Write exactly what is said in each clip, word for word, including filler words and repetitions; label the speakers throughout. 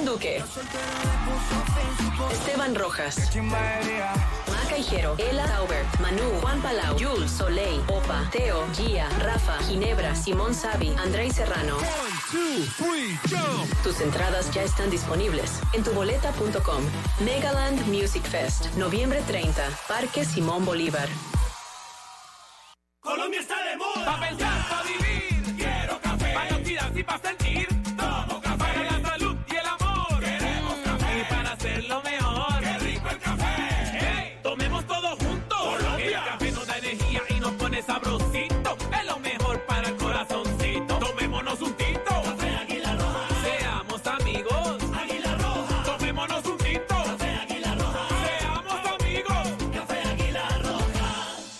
Speaker 1: Duque, Esteban Rojas, Maca Hijero, Ela Tauber, Manu, Juan Palau, Jules, Soleil, Opa, Teo, Gia, Rafa, Ginebra, Simón Savi, Andrei Serrano.
Speaker 2: One, two, three, jump.
Speaker 1: Tus entradas ya están disponibles en tu boleta punto com. Megaland Music Fest, noviembre treinta, Parque Simón Bolívar.
Speaker 3: Colombia está de moda.
Speaker 4: Pa' pensar, pa' vivir.
Speaker 3: Quiero café.
Speaker 4: Pa' oxidar y pa' sentir.
Speaker 3: Tomo café.
Speaker 4: Para la salud y el amor.
Speaker 3: Queremos café.
Speaker 4: Y para hacerlo mejor.
Speaker 3: ¡Qué rico el café!
Speaker 4: ¡Hey! Tomemos todos juntos.
Speaker 3: Colombia.
Speaker 4: El café nos da energía y nos pone sabrosito. Es lo mejor para el corazoncito. Tomémonos un tito.
Speaker 3: Café Águila Roja.
Speaker 4: Seamos amigos.
Speaker 3: Águila Roja.
Speaker 4: Tomémonos un tito.
Speaker 3: Café Águila Roja.
Speaker 4: Seamos amigos.
Speaker 3: Café Águila Roja.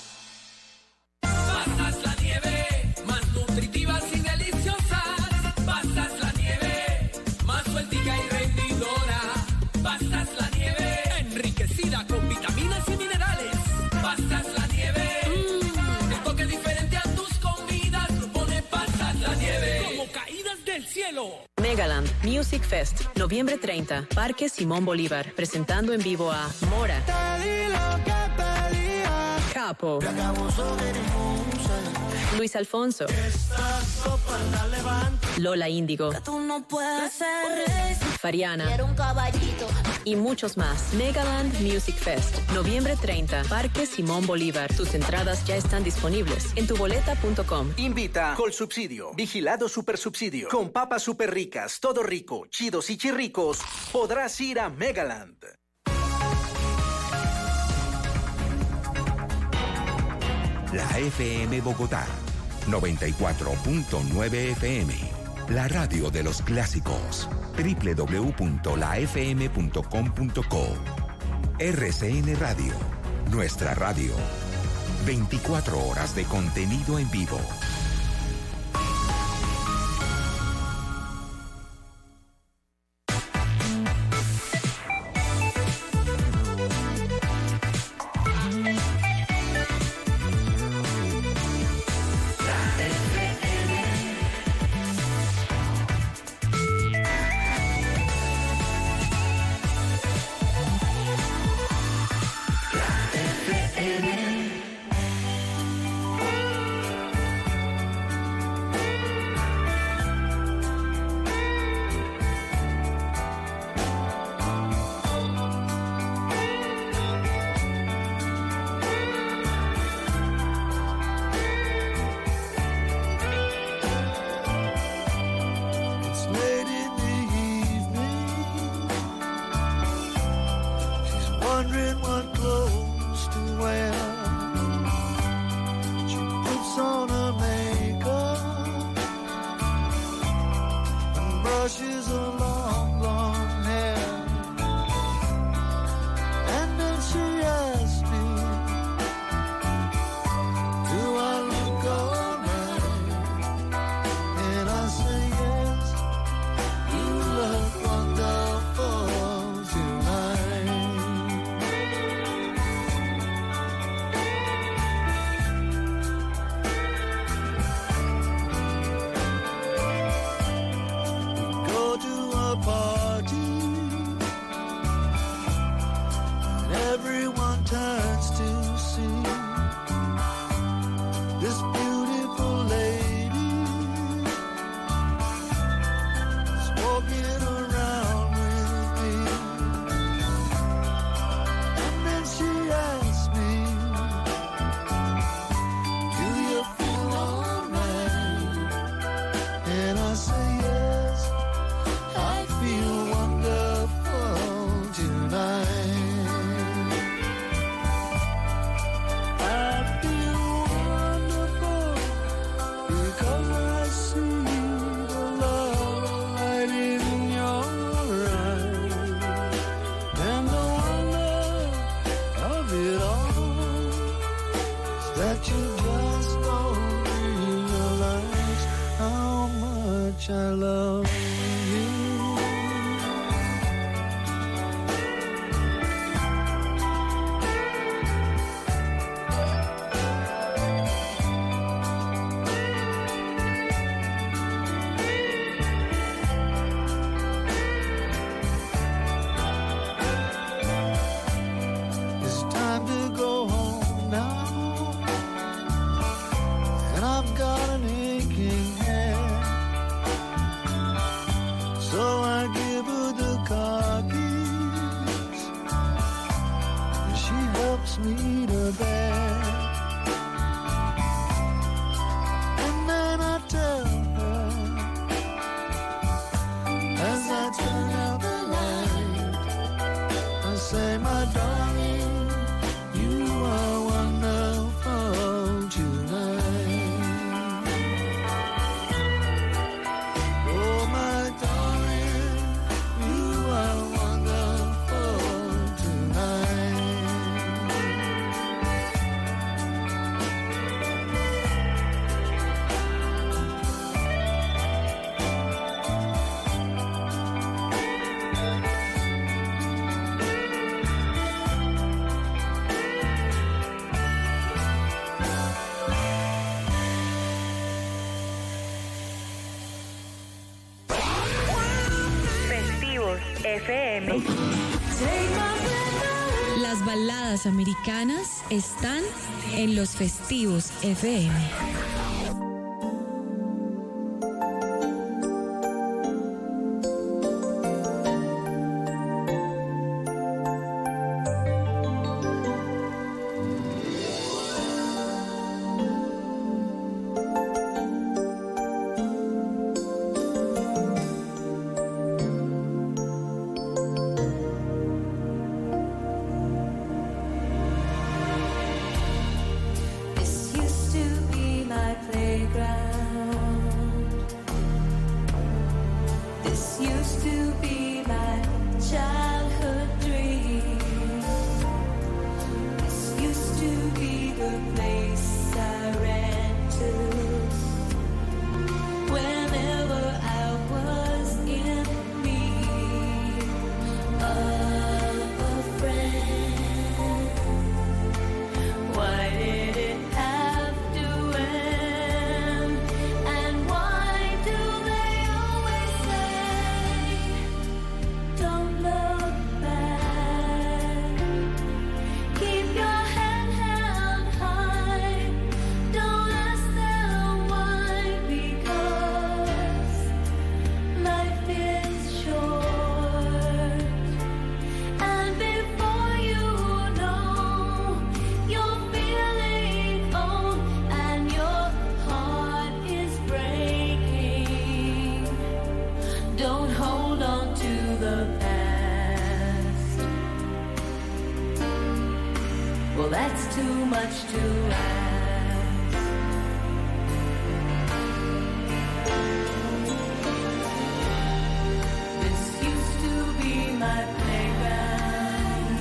Speaker 5: Pasas la nieve, más nutritivas y deliciosas. Pasas la nieve, más sueltica y rendidora. Pasas la nieve, enriquecida con vitaminas y minerales. Pasas la nieve, mm, el toque diferente a tus comidas lo pone Pasas la nieve. Como caídas del cielo.
Speaker 1: Megaland Music Fest, noviembre treinta, Parque Simón Bolívar, presentando en vivo a Mora, Capo, Luis Alfonso, Lola Índigo,
Speaker 6: Tú no puedes ser rey.
Speaker 1: Fariana
Speaker 6: Quiero un caballito.
Speaker 1: y muchos más. Megaland Music Fest, noviembre treinta, Parque Simón Bolívar. Tus entradas ya están disponibles en tu boleta punto com.
Speaker 7: Invita Colsubsidio, Vigilado Supersubsidio. Con papas super ricas, todo rico, chidos y chirricos, podrás ir a Megaland.
Speaker 8: La F M Bogotá, noventa y cuatro punto nueve F M. La radio de los clásicos. doble u doble u doble u punto la f m punto com punto co. R C N Radio, nuestra radio. veinticuatro horas de contenido en vivo.
Speaker 9: I love you. give her the car keys, and she helps me to bed. And then I tell her, as I turn out the light, I say, my darling, you are wonderful tonight. Oh, my darling, you are wonderful tonight.
Speaker 10: Festivos F M.
Speaker 11: Las baladas americanas están en los Festivos F M.
Speaker 6: This used to be my playground. This used to be my childhood dream. This used to be the place I ran to whenever I was in need of a friend. Why did it have to end? And why do they always say, don't look back? Keep your head held high. Don't ask them why, because life is short. And before you know, you're feeling old and your heart is breaking. Don't hold on to the past. Well, that's too much to ask. This used to be my playground.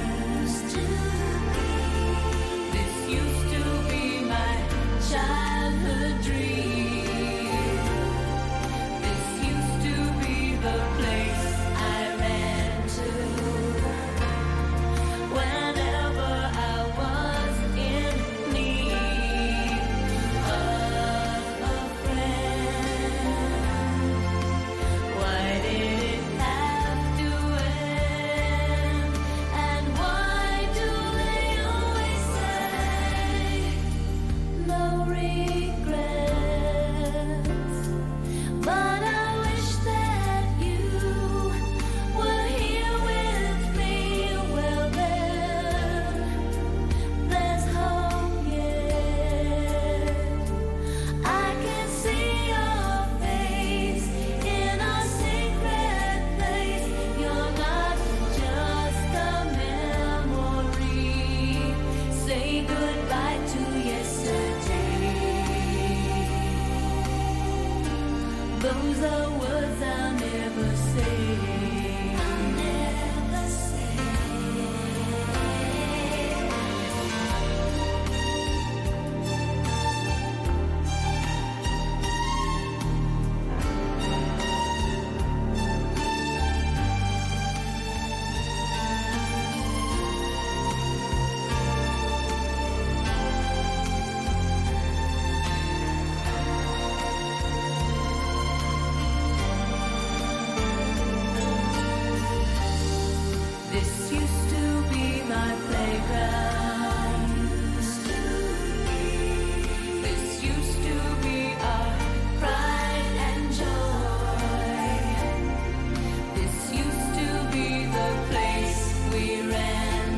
Speaker 6: This used to be my childhood dream. This used to be the place I ran to whenever I was in need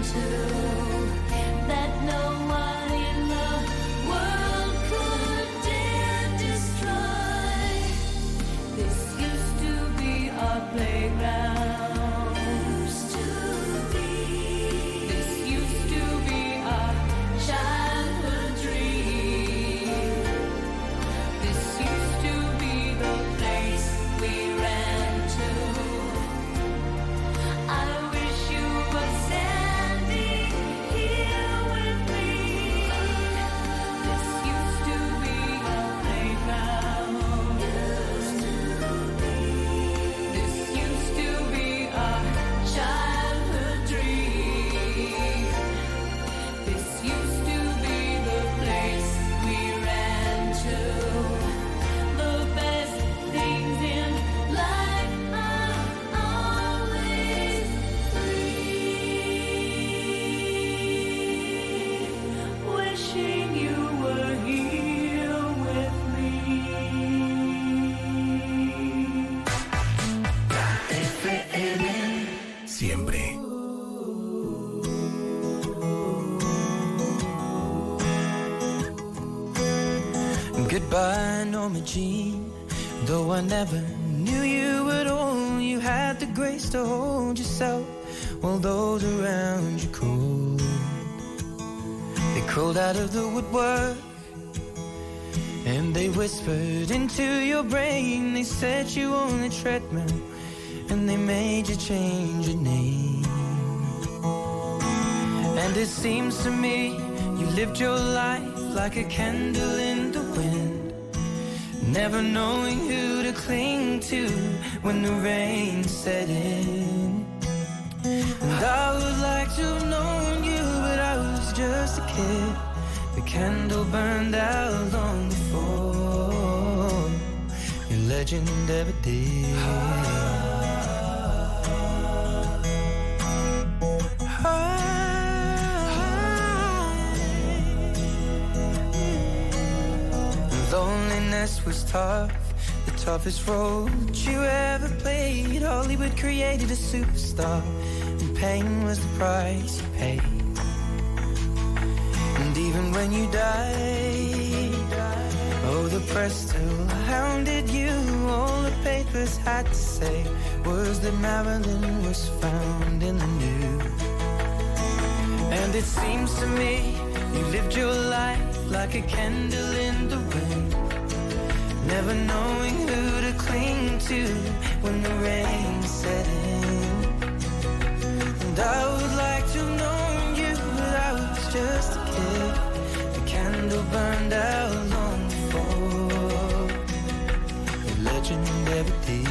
Speaker 10: Goodbye, Norma Jean. Though I never knew you at all, you had the grace to hold yourself while those around you crawled. They crawled out of the woodwork and they whispered into your brain. They set you on the treadmill and they made you change your name. And it seems to me you lived your life like a candle in the wind, never knowing who to cling to when the rain set in. And I would like to have known you, but I was just a kid. The candle burned out long before your legend ever did. Loneliness was tough, the toughest role that you ever played. Hollywood created a superstar, and pain was the price you paid. And even when you died, oh, the press still hounded you. All the papers had to say was that Marilyn was found in the news. And it seems to me you lived your life like a candle in the wind, never knowing who to cling to when the rain set in. And I would like to have known you, but I was just a kid. The candle burned out long before the legend ever did.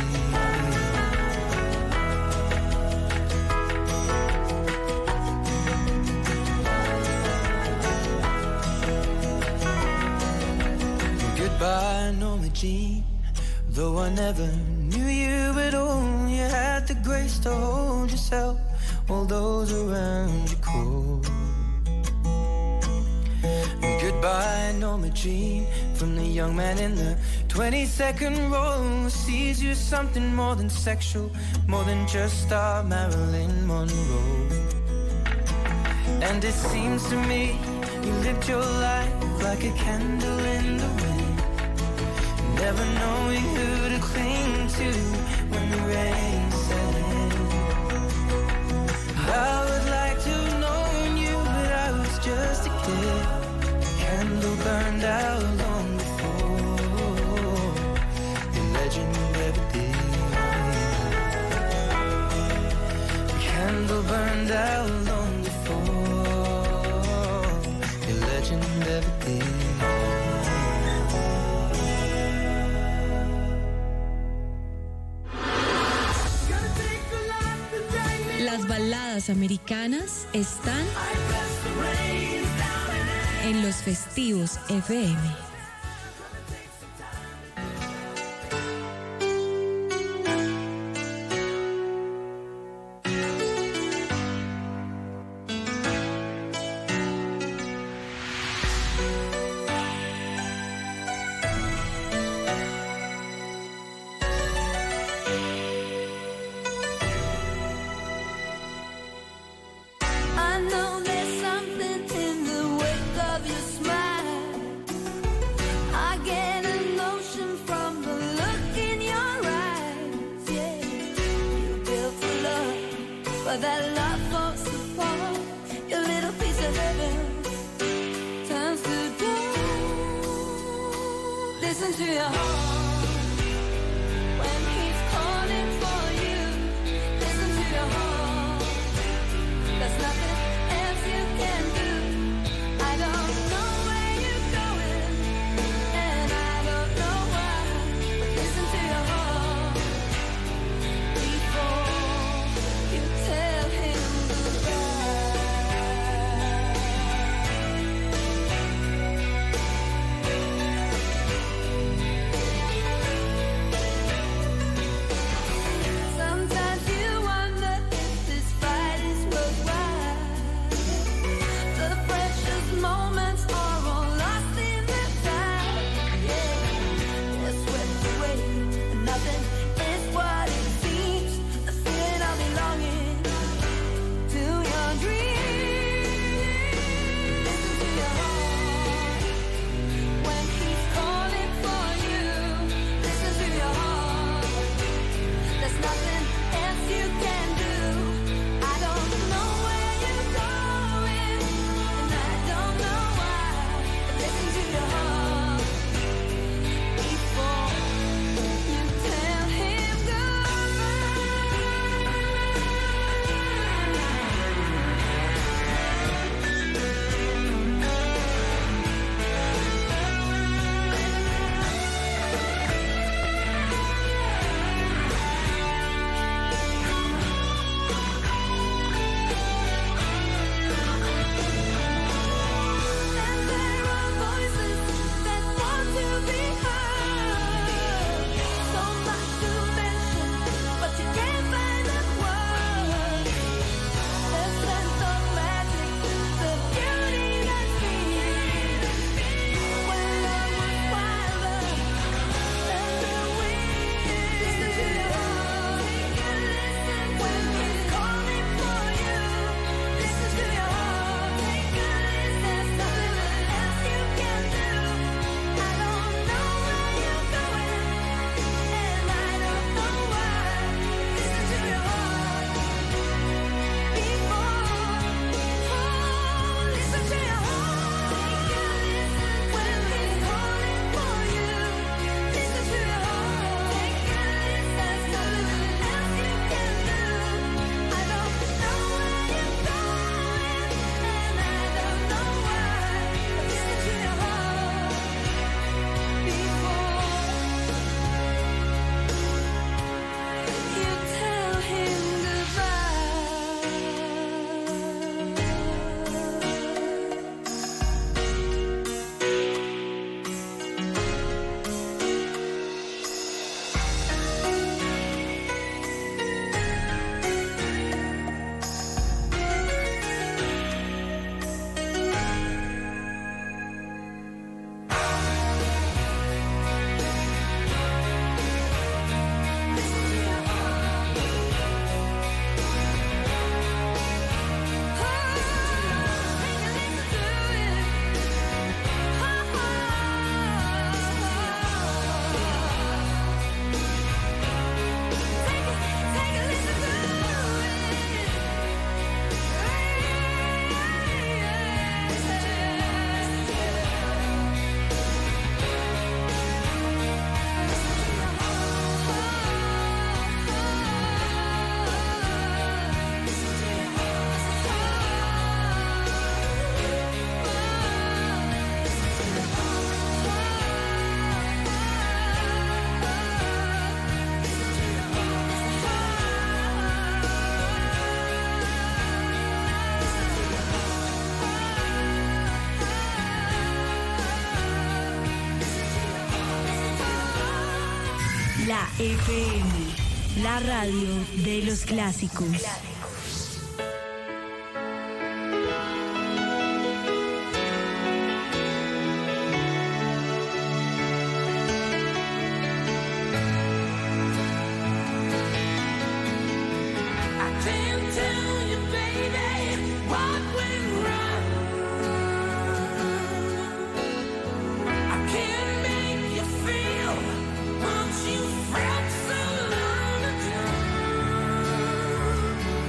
Speaker 10: Goodbye, Norma Jean. Though I never knew you at all, you had the grace to hold yourself while those around you crawled. Goodbye, Norma Jean. From the young man in the twenty-second row who sees you something more than sexual, more than just our Marilyn Monroe. And it seems to me you lived your life like a candle in the wind, never knowing who to cling to when the rain set in. I would like to have known you, but I was just a kid. The candle burned out long before the legend ever did. The candle burned out long before the legend ever did.
Speaker 11: Las baladas americanas están en los festivos F M.
Speaker 6: I know but that love falls apart. Your little piece of heaven turns to gold. Listen to your heart when he's calling for you. Listen to your heart. There's nothing else you can do. I don't know where you're going, and I don't know why, but listen to your heart before you tell him sometimes you wonder if this fight is worthwhile. The precious moments are all lost in the tide. Yeah, they're swept away, and nothing is what it seems. The feeling of belonging to your dreams. Listen to your heart when he's calling for you. Listen to your heart. There's nothing else you can do. I don't know where you're going, and I don't know why, but listen to your heart before you tell him And there are voices that want to be heard. So much to mention, but you can't find the words. The sense of magic, the beauty that's seen when love was wilder than the wind. Listen to your heart. Listen when he's calling for you. Listen to your heart. Take a listen. There's nothing else you can do. I don't know where you're going, and I don't know why. Listen to your heart before. Oh, listen to your heart. When he's calling for you. Listen to your heart. Take a listen. There's nothing else you can do. I don't know where you're going, and I don't know why. Listen to your heart before you tell him
Speaker 11: La F M, la radio de los clásicos.
Speaker 6: you felt so long ago.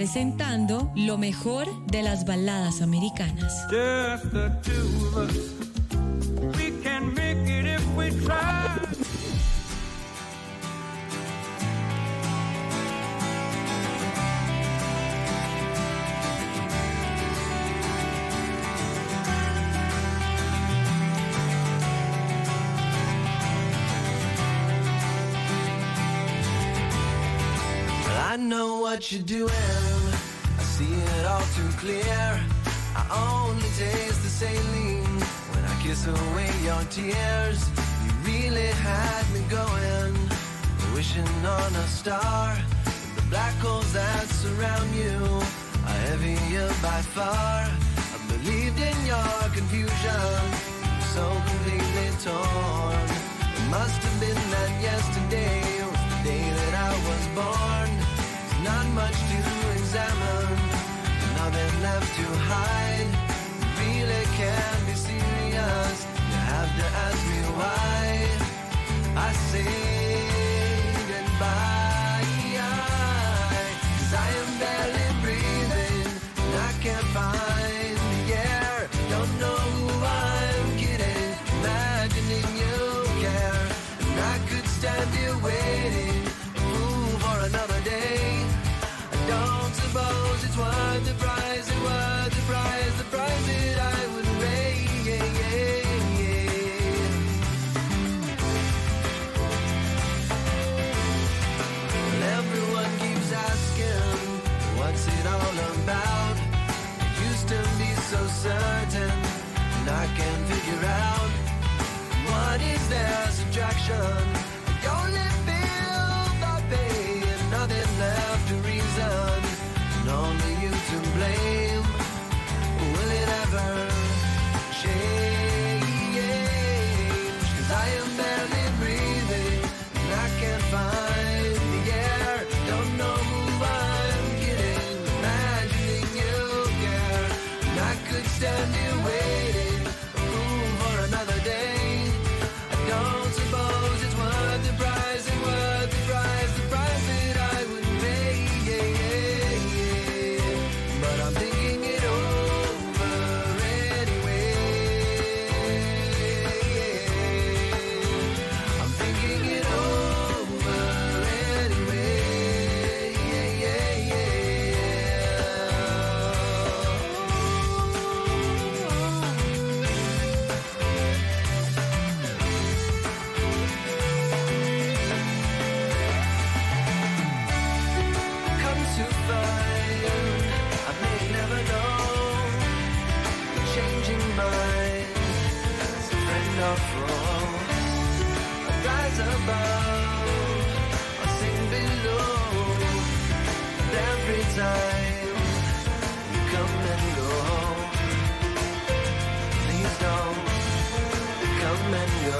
Speaker 11: presentando lo mejor de las baladas americanas.
Speaker 10: Just the two of us. We can make it if we try.
Speaker 12: I know what you're doing, I see it all too clear. I only taste the saline when I kiss away your tears. You really had me going, wishing on a star. The black holes that surround you are heavier by far. I believed in your confusion, so completely torn. It must have been that yesterday was the day that I was born. Not much to examine, nothing left to hide. You really can't be serious, you have to ask me why. I say goodbye, 'cause I am barely breathing, and I can't find the air. Don't know who I'm kidding, imagining you care. And I could stand here waiting, fool for another day. Don't suppose it's worth the price, it's worth the price, the price that I would pay. Yeah, yeah, yeah. Well, everyone keeps asking, what's it all about? It used to be so certain, and I can't figure out what is their subtraction. I only feel the pain, nothing left to reason, and only you to blame. Will it ever change? 'Cause I am barely breathing, and I can't find the air. Don't know who I'm kidding, imagining you care. And I could stand here waiting, a fool for another day. I don't suppose it's worth the price, it's worth the price, the price that I would pay. Yeah, yeah, yeah. But I'm thinking it over anyway. I'm thinking it over anyway. Yeah, yeah, yeah. Come to find, I may never know. Changing minds, as a friend or foe. I rise above, I sing below. And every time you come and go, please don't come and go.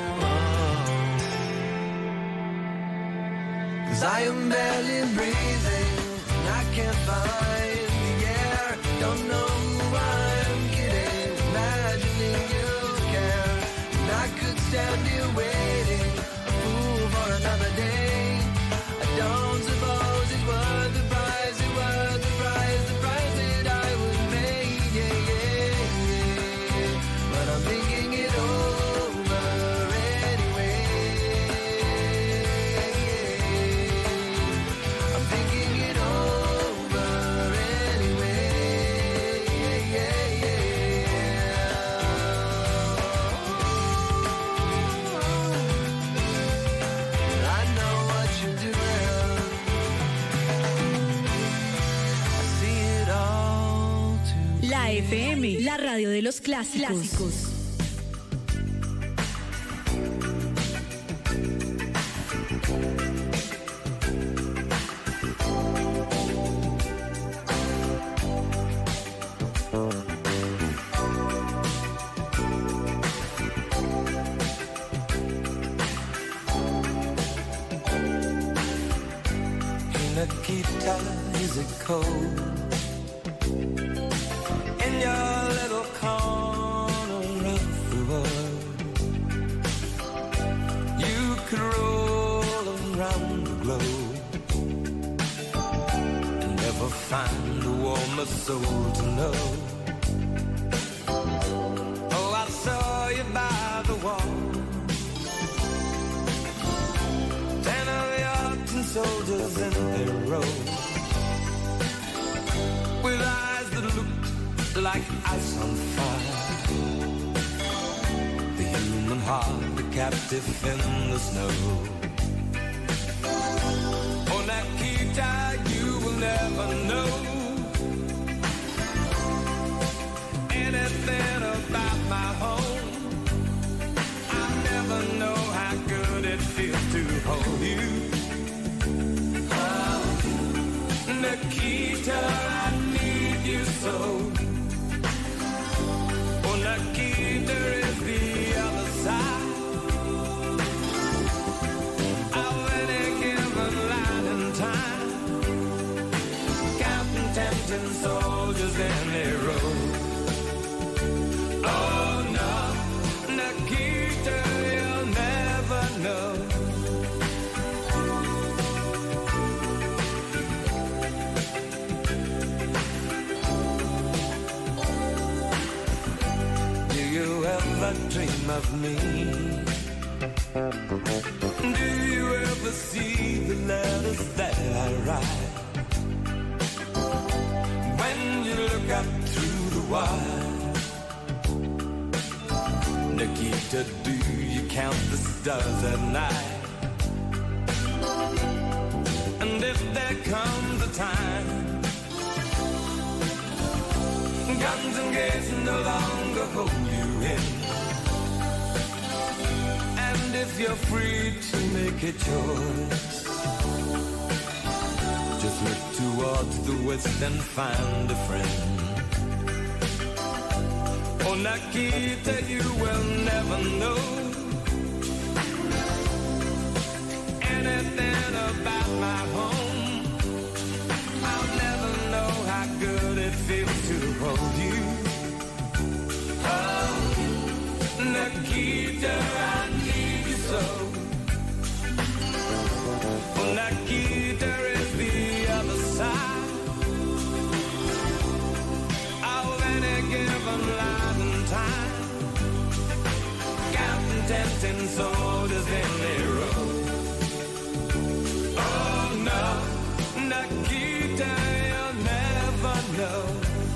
Speaker 12: 'Cause I am barely breathing, and I can't find the air. Don't know who I'm kidding, imagining you care. And I could stand here waiting, a fool for another day. I don't suppose it's worth the price, it's worth the price, the price that I would pay. Yeah, yeah, yeah. But I'm thinking it over anyway. I'm thinking it over anyway. Yeah, yeah, yeah. I know what you're doing, I see it all too.
Speaker 11: La F M, la radio de los clásicos.
Speaker 10: Nikita, is it cold in your little corner of the world? You could roll around the globe and never find soul to know. Oh, I saw you by the wall. Ten of your ten soldiers in their row, with eyes that looked like ice on fire. The human heart, the captive in the snow. Oh, Nikita, you will never know anything about my home. I'll never know how good it feels to hold you. Oh, Nikita, I need you so. Oh, Nikita is the other side of any given line in time, counting tempting soldiers in a row. Oh no, Nikita, you'll never know. Do you ever dream of me? Do you ever see the letters that I write? When you look up through the wire, Nikita, do you count the stars at night? And if there comes a time guns and gates no longer hold you in, and if you're free to make a choice, just look towards the west and find a friend. Oh, Nikita, you will never know anything about my home. I'll never know how good it feels to hold you. Oh, Nikita, I need you so. Oh, Nikita is the other side of any given line in time, counting tempting soldiers in their row. Oh no, Nikita, you'll never know.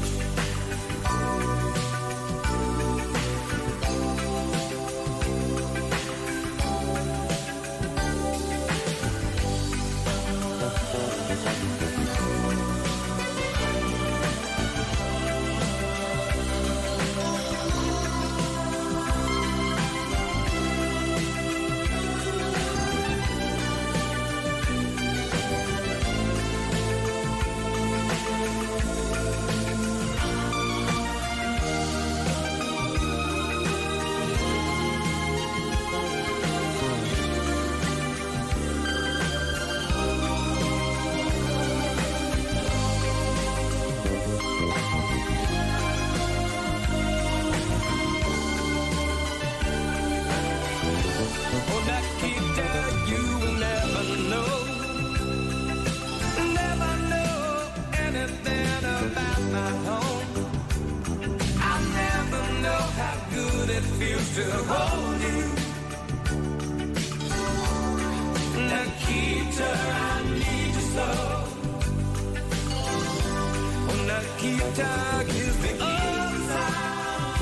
Speaker 10: It feels to hold you. Nikita, I need you so. Oh, Nikita is the other side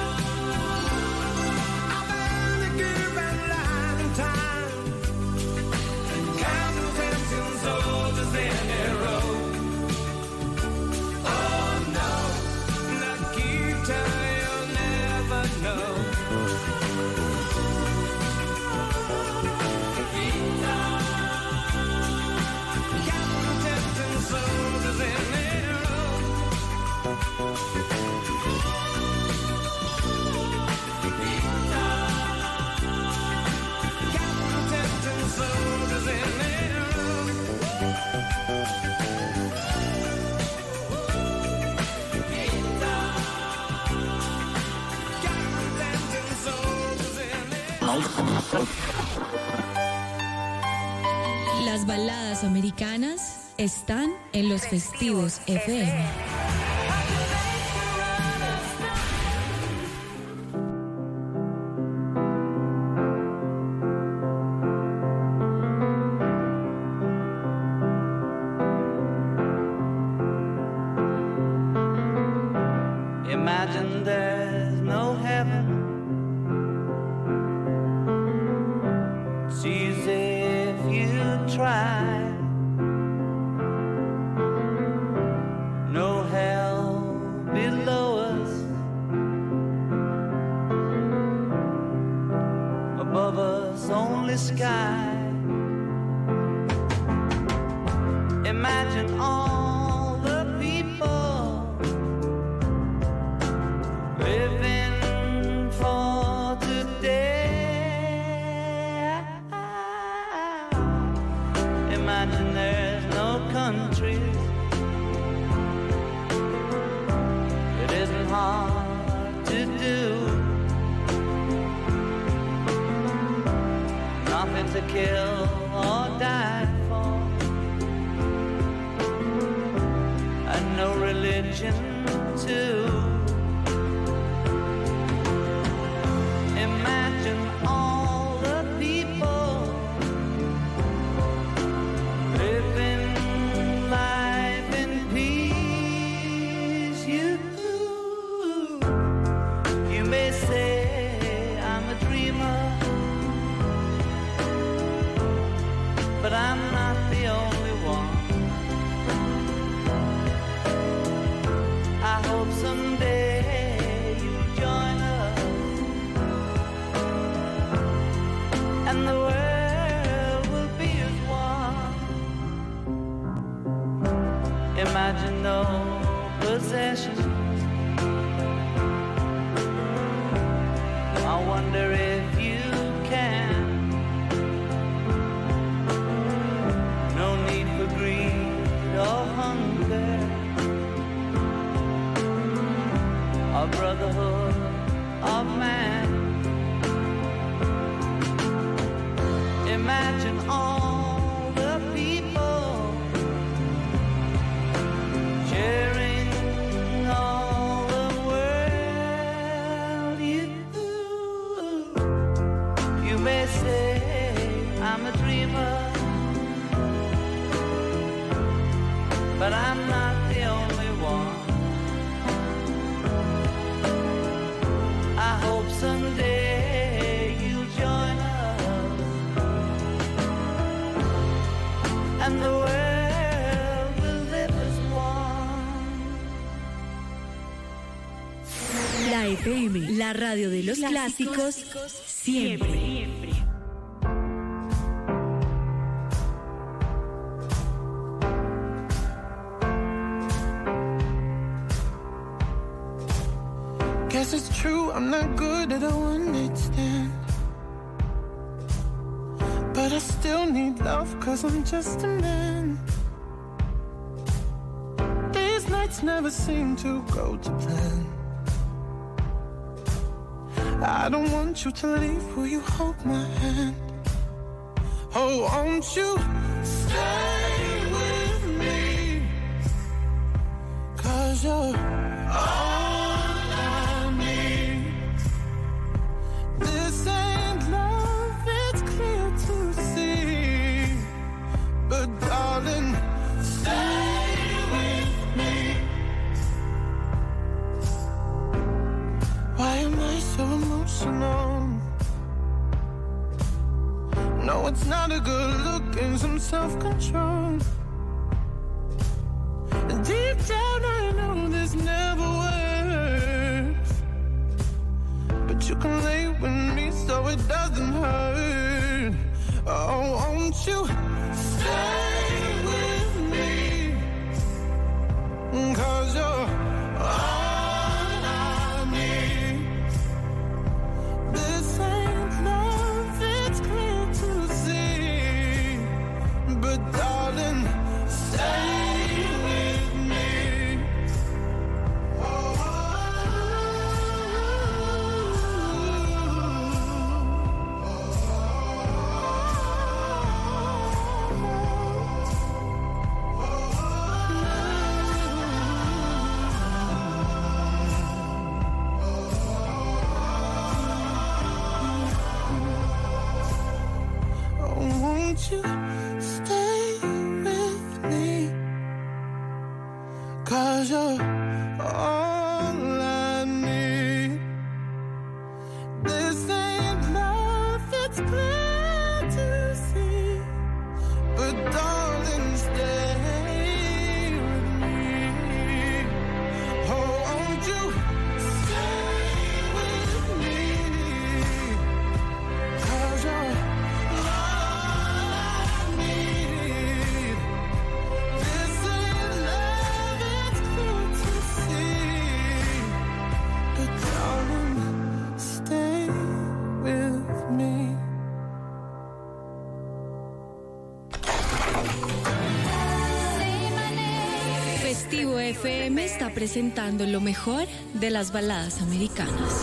Speaker 10: of any given line in time, counting tempting soldiers in a row. Oh no, Nikita, you'll never know.
Speaker 11: Las baladas americanas están en los festivos F M.
Speaker 10: Imagine there's no heaven. It's easy if you try. No hell below us. Above us only sky. Imagine all the people living for today. Imagine there's no country. It isn't hard to do. Nothing to kill or die for. And no religion too. Imagine all the people living life in peace. You, you may say I'm a dreamer, but I'm not the only one. I hope someday you'll join us, and the world will be as one. Imagine no possessions. I wonder if you can. No need for greed or hunger, a brotherhood of man. Imagine all the people sharing all the world. You, you may say I'm a dreamer, but I'm not the only one. I hope someday you'll join us, and the world will live as one.
Speaker 11: La F M, la radio de los clásicos, siempre.
Speaker 13: Guess it's true, I'm not good at a one-night stand, but I still need love, cause I'm just a man. These nights never seem to go to plan. I don't want you to leave, will you hold my hand? Oh, won't you stay with me, cause you're all this ain't love, it's clear to see. But darling, stay with me. Why am I so emotional? No, it's not a good look and some self-control. Deep down I know this never works, but you can lay with me so it doesn't hurt. Oh, won't you stay with me, cause you're all I need. This ain't love, it's clear to see. But darling, stay with me. Won't you stay with me, cause you're all I
Speaker 11: F M está presentando lo mejor de las baladas americanas.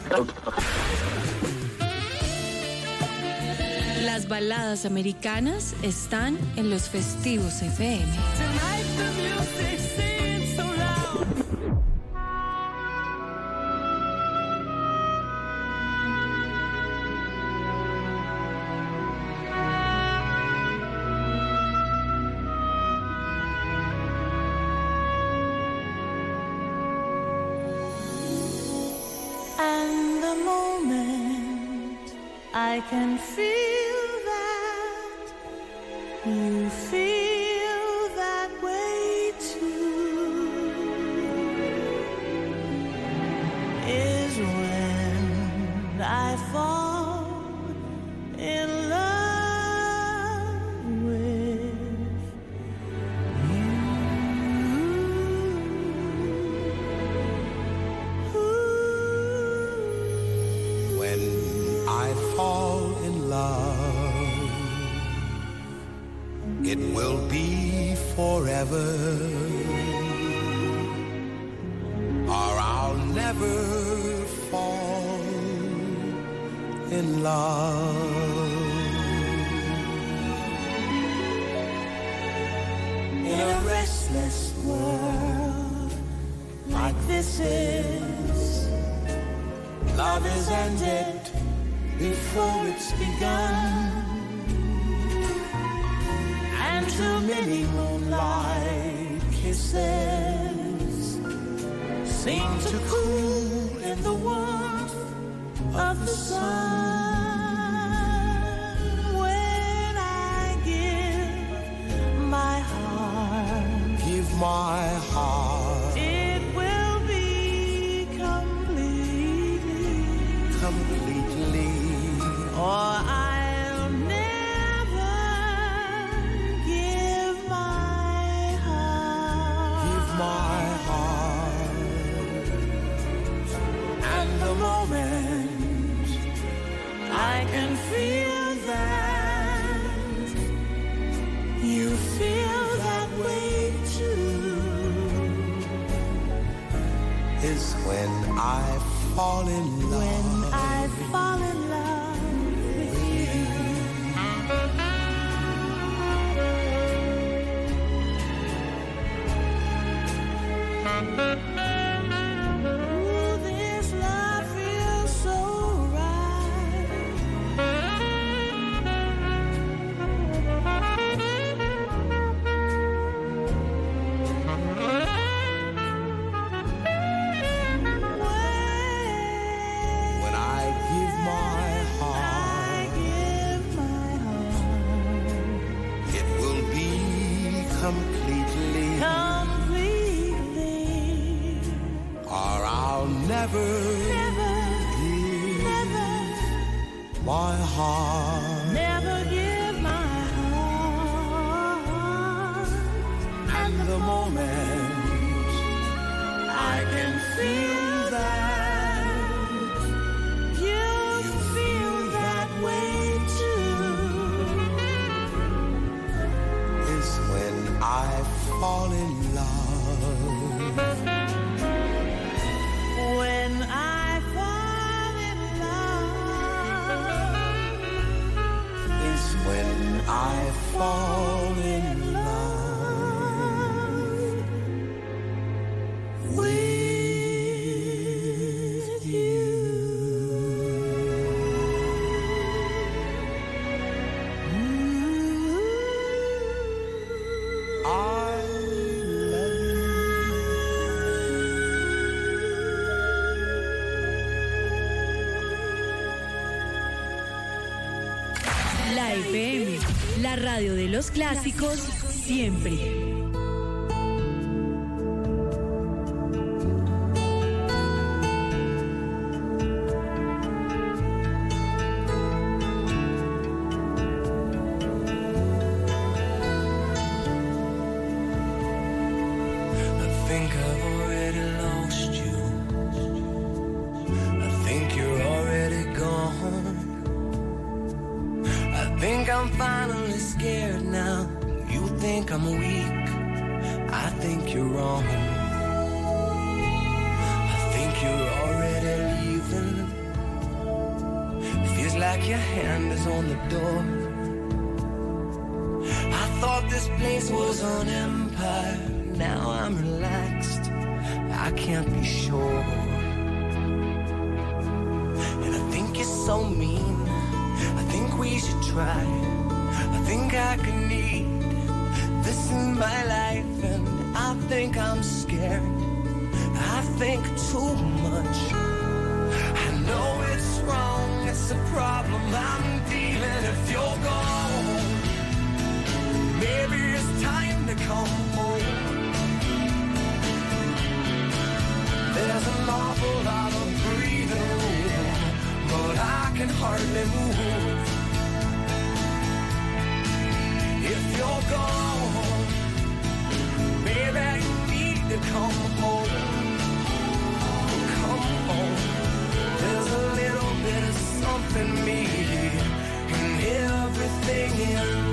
Speaker 11: Las baladas americanas están en los festivos F M.
Speaker 6: Tonight the music sings so loud. And the moment I can feel that you feel that way too is when I fall in love with
Speaker 12: When I fall in love, it will be forever, or I'll never fall in love.
Speaker 6: in a restless world like this is. Love is ended before it's begun, and too many moonlight kisses seem to cool in the warmth of the sun. When I give my heart,
Speaker 12: Give my heart
Speaker 6: it will be completely,
Speaker 12: completely,
Speaker 6: or I'll never give my heart.
Speaker 12: give my heart.
Speaker 6: And the moment I can feel that you feel that way too
Speaker 12: Is when I fall in love.
Speaker 6: when I fall in love with you. Ooh, this love feels so
Speaker 12: When I give my heart, it will be completely,
Speaker 6: completely,
Speaker 12: or I'll never,
Speaker 6: never,
Speaker 12: give
Speaker 6: never,
Speaker 12: my heart.
Speaker 6: never give my heart.
Speaker 12: And the moment
Speaker 6: I can feel that you feel that way too
Speaker 12: is when I fall in love.
Speaker 6: when I fall in love
Speaker 12: Is when I fall in love
Speaker 6: with you.
Speaker 12: I love
Speaker 11: La F M, la radio de los clásicos, siempre.
Speaker 10: I think I've already lost you. I think you're already gone. I think I'm finally scared now. You think I'm weak. I think you're wrong. I think you're already leaving.
Speaker 12: like your hand is on the door. I thought this place was an empire. Now I'm relaxed, I can't be sure. And I think you're so mean, I think we should try. I think I could need this in my life. And I think I'm scared, I think too much. I know it's wrong, it's a problem I'm dealing. If you're gone, maybe it's time to come home. There's an awful lot of breathing room, but I can hardly move. If you're gone, baby, you need to come home. Come home. There's a little bit of something me in everything in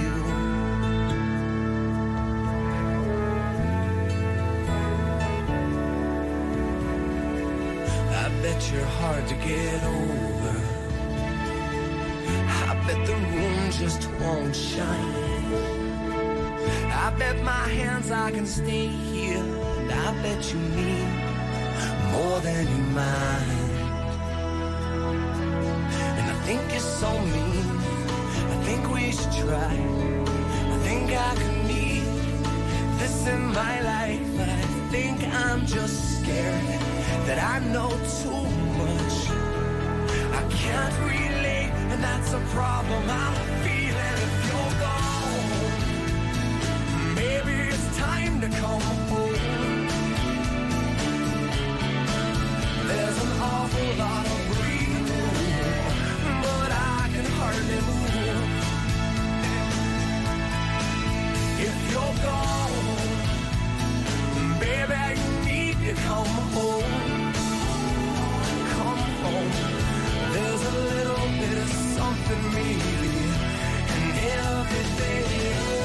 Speaker 12: I bet you're hard to get over. I bet the room just won't shine. I bet my hands I can stay here. And I bet you need more than you mind. And I think you're so mean, I think we should try. I think I could need this in my life. But I think I'm just scared that I know too much. I can't relate, and that's a problem I'm feeling. If you're gone, maybe it's time to come home. There's an awful lot of breathing room, but I can hardly move. If you're gone, baby, you need to come home. Come home. There's a little bit of something me in everything.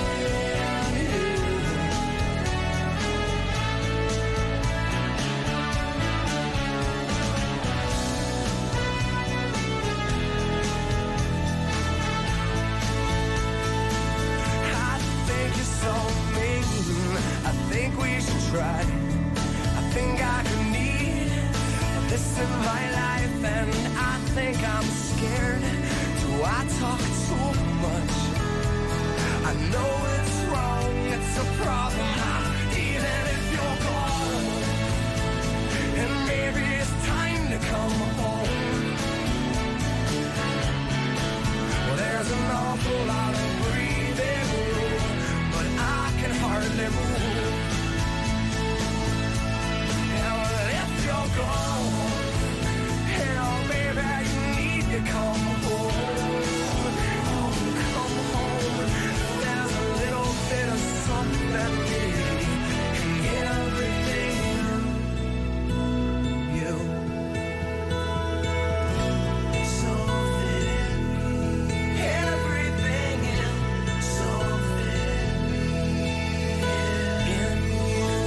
Speaker 12: I think we should try. I think I could need this in my life. And I think I'm scared. Do I talk too much? I know it's wrong, it's a problem. Even if you're gone, and maybe it's time to come home. Well, there's an awful lot of breathing room, but I can hardly move. Well, if you're gone, hell, baby, you need to come home. Oh, come home. There's a little bit of something in everything you. Something, everything in something in you.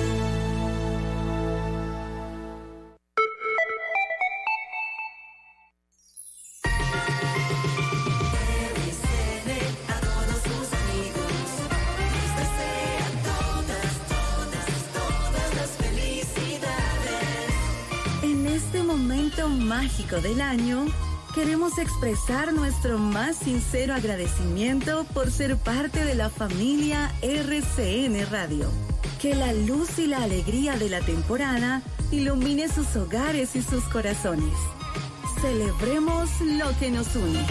Speaker 6: A todos sus amigos, les desea todas, todas, todas las felicidades.
Speaker 14: En este momento mágico del año, queremos expresar nuestro más sincero agradecimiento por ser parte de la familia R C N Radio. Que la luz y la alegría de la temporada ilumine sus hogares y sus corazones. Celebremos lo que nos une.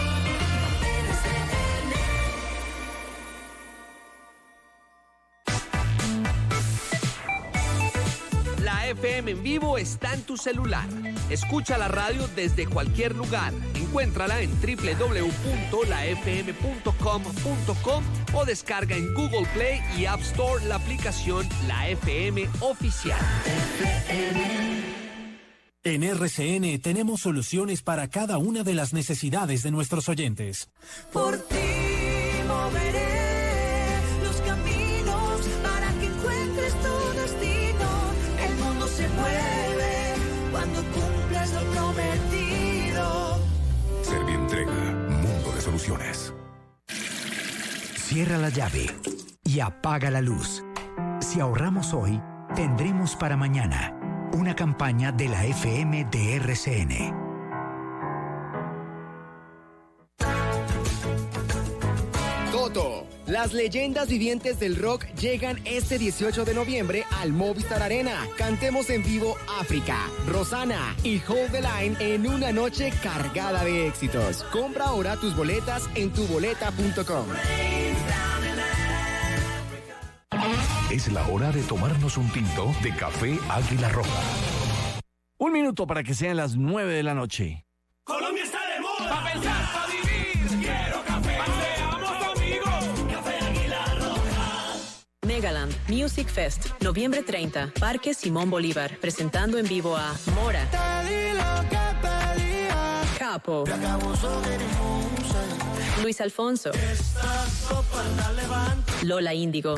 Speaker 15: La F M en vivo está en tu celular. Escucha la radio desde cualquier lugar. Encuéntrala en doble u doble u doble u punto la f m punto com punto com o descarga en Google Play y App Store la aplicación La F M Oficial.
Speaker 16: En R C N tenemos soluciones para cada una de las necesidades de nuestros oyentes.
Speaker 6: Por ti moveré los caminos para que encuentres tu destino. El mundo se mueve cuando cumplas lo prometido.
Speaker 17: Cierra la llave y apaga la luz. Si ahorramos hoy, tendremos para mañana. Una campaña de la F M de R C N.
Speaker 18: Toto, las leyendas vivientes del rock llegan este dieciocho de noviembre al Movistar Arena. Cantemos en vivo África, Rosana y Hold the Line en una noche cargada de éxitos. Compra ahora tus boletas en tu boleta punto com.
Speaker 2: Es la hora de tomarnos un tinto de café Águila Roja.
Speaker 19: Un minuto para que sean las nueve de la noche.
Speaker 3: Colombia está de moda.
Speaker 4: Pa' pensar, pa' vivir. Quiero café. Paseamos amigos.
Speaker 3: Café Águila Roja.
Speaker 1: Megaland Music Fest, noviembre treinta, Parque Simón Bolívar, presentando en vivo a Mora, Capo, Luis Alfonso, Lola Índigo,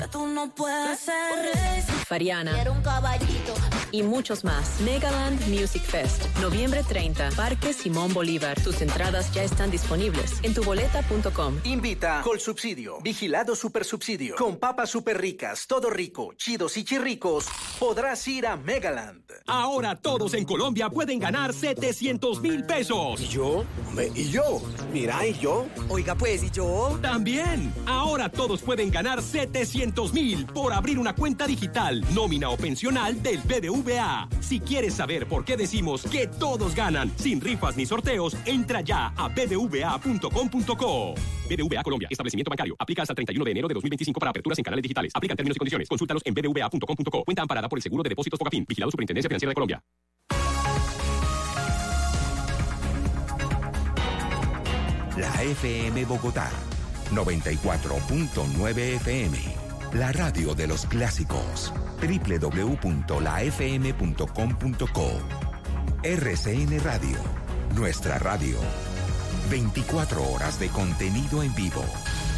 Speaker 1: Fariana y muchos más. Megaland Music Fest, noviembre treinta, Parque Simón Bolívar. Tus entradas ya están disponibles en tu boleta punto com.
Speaker 7: Invita Colsubsidio, Vigilado Supersubsidio. Con papas super ricas, todo rico, chidos y chirricos, podrás ir a Megaland.
Speaker 20: Ahora todos en Colombia pueden ganar setecientos mil pesos.
Speaker 21: ¿Y yo? ¿Y yo? Mira, ¿y yo?
Speaker 20: Oiga pues, ¿y yo? También. Ahora todos pueden ganar setecientos mil por abrir una cuenta digital, nómina o pensional del B B V A. Si quieres saber por qué decimos que todos ganan, sin rifas ni sorteos, entra ya a b b v a punto com punto co. B B V A Colombia, establecimiento bancario. Aplica hasta el treinta y uno de enero de dos mil veinticinco para aperturas en canales digitales. Aplican términos y condiciones. Consúltalos en b b v a punto com punto co. Cuenta amparada por el Seguro de Depósitos Focafin. Vigilado Superintendencia Financiera de Colombia.
Speaker 8: La F M Bogotá, noventa y cuatro punto nueve F M. La radio de los clásicos. doble u doble u doble u punto la f m punto com punto co. R C N Radio. Nuestra radio. veinticuatro horas de contenido en vivo.